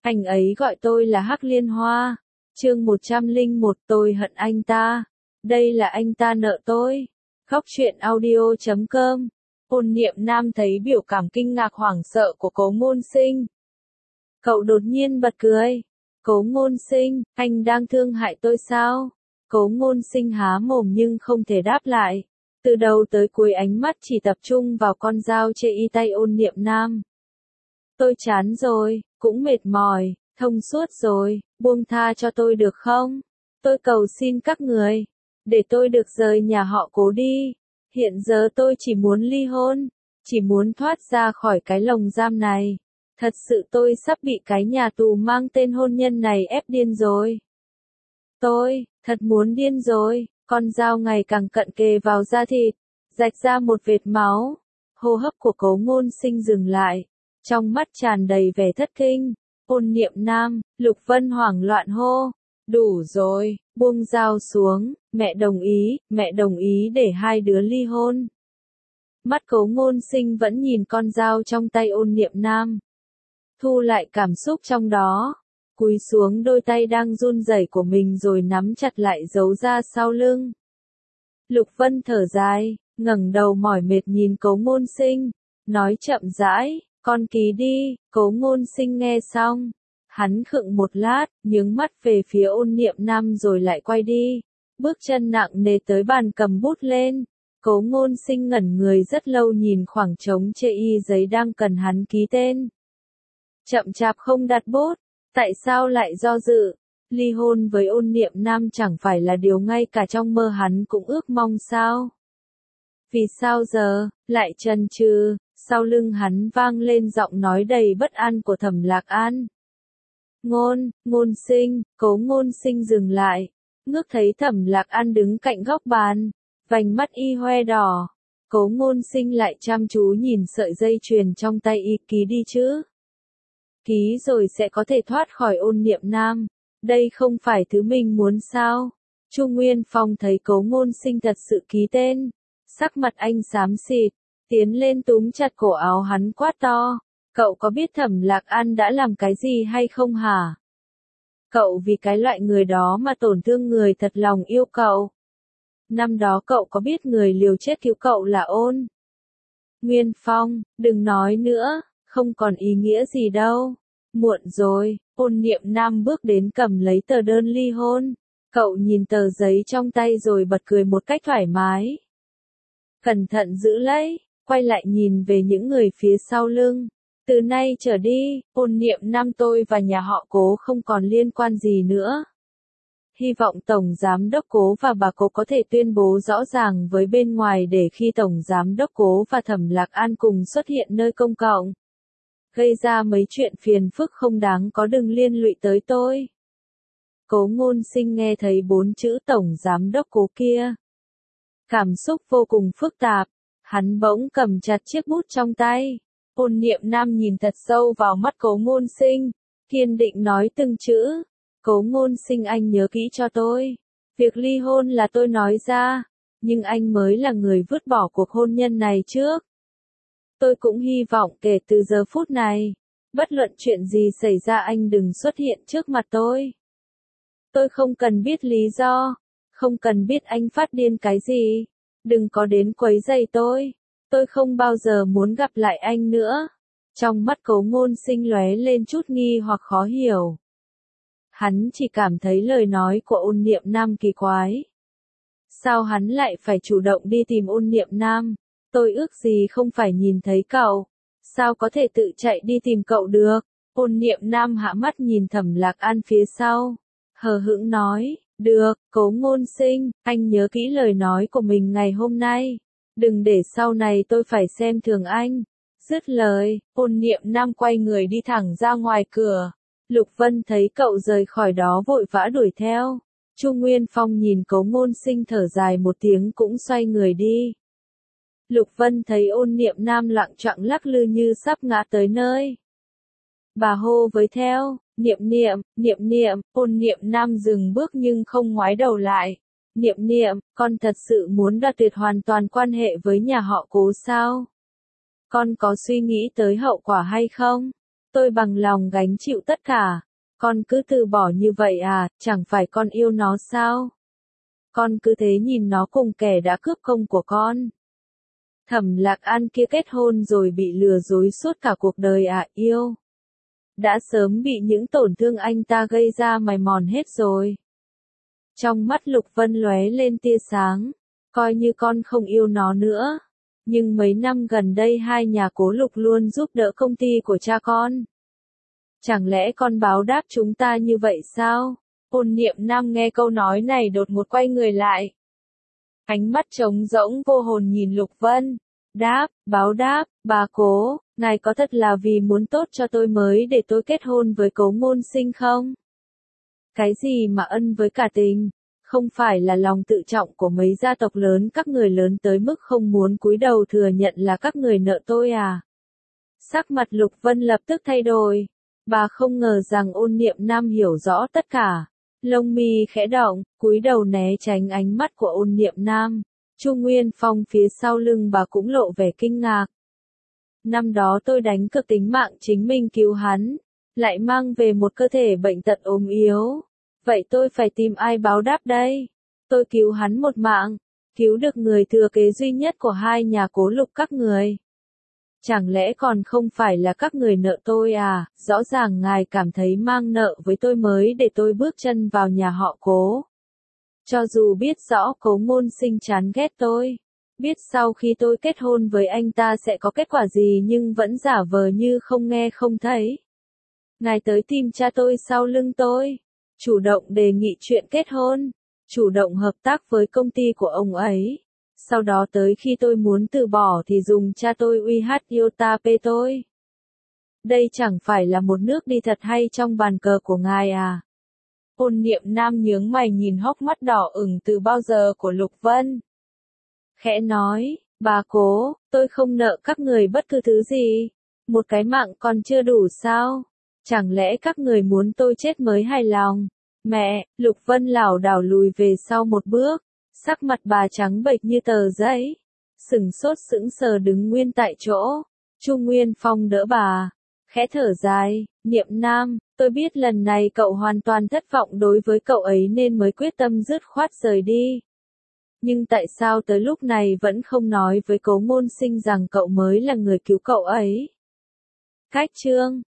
Anh ấy gọi tôi là Hắc Liên Hoa. Chương 101 tôi hận anh ta. Đây là anh ta nợ tôi. Khóc chuyện audio.com. Ôn Niệm Nam thấy biểu cảm kinh ngạc hoảng sợ của Cố Ngôn Sinh. Cậu đột nhiên bật cười. Cố Ngôn Sinh, anh đang thương hại tôi sao? Cố Ngôn Sinh há mồm nhưng không thể đáp lại. Từ đầu tới cuối ánh mắt chỉ tập trung vào con dao chê y tay Ôn Niệm Nam. Tôi chán rồi, cũng mệt mỏi, thông suốt rồi, buông tha cho tôi được không? Tôi cầu xin các người, để tôi được rời nhà họ Cố đi. Hiện giờ tôi chỉ muốn ly hôn, chỉ muốn thoát ra khỏi cái lồng giam này. Thật sự tôi sắp bị cái nhà tù mang tên hôn nhân này ép điên rồi. Tôi, thật muốn điên rồi, con dao ngày càng cận kề vào da thịt, rạch ra một vệt máu. Hô hấp của Cố Ngôn Sinh dừng lại, trong mắt tràn đầy vẻ thất kinh. Ôn Niệm Nam, Lục Vân hoảng loạn hô. Đủ rồi, buông dao xuống, mẹ đồng ý để hai đứa ly hôn. Mắt Cố Ngôn Sinh vẫn nhìn con dao trong tay Ôn Niệm Nam. Thu lại cảm xúc trong đó, cúi xuống đôi tay đang run rẩy của mình rồi nắm chặt lại giấu ra sau lưng. Lục Vân thở dài, ngẩng đầu mỏi mệt nhìn Cố Ngôn Sinh, nói chậm rãi, con ký đi. Cố Ngôn Sinh nghe xong, hắn khựng một lát, nhướng mắt về phía Ôn Niệm Nam rồi lại quay đi, bước chân nặng nề tới bàn cầm bút lên. Cố Ngôn Sinh ngẩn người rất lâu nhìn khoảng trống chê y giấy đang cần hắn ký tên. Chậm chạp không đặt bút, tại sao lại do dự? Ly hôn với Ôn Niệm Nam chẳng phải là điều ngay cả trong mơ hắn cũng ước mong sao? Vì sao giờ, lại chần chừ? Sau lưng hắn vang lên giọng nói đầy bất an của Thẩm Lạc An. Ngôn Sinh, Cố Ngôn Sinh dừng lại, ngước thấy Thẩm Lạc An đứng cạnh góc bàn, vành mắt y hoe đỏ. Cố Ngôn Sinh lại chăm chú nhìn sợi dây chuyền trong tay y, ký đi chứ. Ký rồi sẽ có thể thoát khỏi Ôn Niệm Nam, đây không phải thứ mình muốn sao? Chu Nguyên Phong thấy Cố Ngôn Sinh thật sự ký tên, sắc mặt anh xám xịt, tiến lên túm chặt cổ áo hắn quát to. Cậu có biết Thẩm Lạc An đã làm cái gì hay không hả? Cậu vì cái loại người đó mà tổn thương người thật lòng yêu cậu. Năm đó cậu có biết người liều chết cứu cậu là Ôn Nguyên Phong, đừng nói nữa, không còn ý nghĩa gì đâu. Muộn rồi. Ôn Niệm Nam bước đến cầm lấy tờ đơn ly hôn. Cậu nhìn tờ giấy trong tay rồi bật cười một cách thoải mái. Cẩn thận giữ lấy, quay lại nhìn về những người phía sau lưng. Từ nay trở đi, Ôn Niệm Nam tôi và nhà họ Cố không còn liên quan gì nữa. Hy vọng Tổng Giám Đốc Cố và bà Cố có thể tuyên bố rõ ràng với bên ngoài để khi Tổng Giám Đốc Cố và Thẩm Lạc An cùng xuất hiện nơi công cộng, gây ra mấy chuyện phiền phức không đáng có đừng liên lụy tới tôi. Cố Ngôn Sinh nghe thấy 4 chữ Tổng Giám Đốc Cố kia. Cảm xúc vô cùng phức tạp, hắn bỗng cầm chặt chiếc bút trong tay. Ôn Niệm Nam nhìn thật sâu vào mắt Cố Ngôn Sinh, kiên định nói từng chữ. Cố Ngôn Sinh, anh nhớ kỹ cho tôi. Việc ly hôn là tôi nói ra, nhưng anh mới là người vứt bỏ cuộc hôn nhân này trước. Tôi cũng hy vọng kể từ giờ phút này, bất luận chuyện gì xảy ra anh đừng xuất hiện trước mặt tôi. Tôi không cần biết lý do, không cần biết anh phát điên cái gì, đừng có đến quấy rầy tôi. Tôi không bao giờ muốn gặp lại anh nữa. Trong mắt Cố Ngôn Sinh lóe lên chút nghi hoặc khó hiểu. Hắn chỉ cảm thấy lời nói của Ôn Niệm Nam kỳ quái. Sao hắn lại phải chủ động đi tìm Ôn Niệm Nam? Tôi ước gì không phải nhìn thấy cậu. Sao có thể tự chạy đi tìm cậu được? Ôn Niệm Nam hạ mắt nhìn Thẩm Lạc An phía sau, hờ hững nói, được, Cố Ngôn Sinh, anh nhớ kỹ lời nói của mình ngày hôm nay. Đừng để sau này tôi phải xem thường anh. Dứt lời, Ôn Niệm Nam quay người đi thẳng ra ngoài cửa. Lục Vân thấy cậu rời khỏi đó vội vã đuổi theo. Chu Nguyên Phong nhìn Cố Ngôn Sinh thở dài một tiếng cũng xoay người đi. Lục Vân thấy Ôn Niệm Nam loạng choạng lắc lư như sắp ngã tới nơi. Bà hô với theo, Niệm Niệm, Ôn Niệm Nam dừng bước nhưng không ngoái đầu lại. Niệm Niệm, con thật sự muốn đoạt tuyệt hoàn toàn quan hệ với nhà họ Cố sao? Con có suy nghĩ tới hậu quả hay không? tôi bằng lòng gánh chịu tất cả. Con cứ từ bỏ như vậy à, chẳng phải con yêu nó sao? Con cứ thế nhìn nó cùng kẻ đã cướp công của con. Thẩm Lạc An kia kết hôn rồi bị lừa dối suốt cả cuộc đời à, yêu. Đã sớm bị những tổn thương anh ta gây ra mài mòn hết rồi. Trong mắt Lục Vân lóe lên tia sáng, coi như con không yêu nó nữa. Nhưng mấy năm gần đây hai nhà Cố Lục luôn giúp đỡ công ty của cha con. Chẳng lẽ con báo đáp chúng ta như vậy sao? Ôn Niệm Nam nghe câu nói này đột ngột quay người lại. Ánh mắt trống rỗng vô hồn nhìn Lục Vân. Đáp, báo đáp, bà Cố, ngài có thật là vì muốn tốt cho tôi mới để tôi kết hôn với Cố Ngôn Sinh không? Cái gì mà ân với cả tình? Không phải là lòng tự trọng của mấy gia tộc lớn các người lớn tới mức không muốn cúi đầu thừa nhận là các người nợ tôi à? Sắc mặt Lục Vân lập tức thay đổi. Bà không ngờ rằng Ôn Niệm Nam hiểu rõ tất cả. Lông mi khẽ động, cúi đầu né tránh ánh mắt của Ôn Niệm Nam. Chu Nguyên Phong phía sau lưng bà cũng lộ vẻ kinh ngạc. Năm đó tôi đánh cược tính mạng chính mình cứu hắn, lại mang về một cơ thể bệnh tật ốm yếu. Vậy tôi phải tìm ai báo đáp đây? Tôi cứu hắn một mạng, cứu được người thừa kế duy nhất của hai nhà Cố Lục các người. Chẳng lẽ còn không phải là các người nợ tôi à? Rõ ràng ngài cảm thấy mang nợ với tôi mới để tôi bước chân vào nhà họ Cố. Cho dù biết rõ Cố Ngôn Sinh chán ghét tôi, biết sau khi tôi kết hôn với anh ta sẽ có kết quả gì nhưng vẫn giả vờ như không nghe không thấy. Ngài tới tìm cha tôi sau lưng tôi, chủ động đề nghị chuyện kết hôn, chủ động hợp tác với công ty của ông ấy. Sau đó tới khi tôi muốn từ bỏ thì dùng cha tôi uy hát Yotape tôi. Đây chẳng phải là một nước đi thật hay trong bàn cờ của ngài à? Ôn Niệm Nam nhướng mày nhìn hốc mắt đỏ ửng từ bao giờ của Lục Vân. Khẽ nói, bà Cố, tôi không nợ các người bất cứ thứ gì. Một cái mạng còn chưa đủ sao? Chẳng lẽ các người muốn tôi chết mới hài lòng? Mẹ, Lục Vân lảo đảo lùi về sau một bước. Sắc mặt bà trắng bệch như tờ giấy. Sững sốt sững sờ đứng nguyên tại chỗ. Chu Nguyên Phong đỡ bà. Khẽ thở dài, Niệm Nam, tôi biết lần này cậu hoàn toàn thất vọng đối với cậu ấy nên mới quyết tâm dứt khoát rời đi. Nhưng tại sao tới lúc này vẫn không nói với Cố Ngôn Sinh rằng cậu mới là người cứu cậu ấy? Cách chương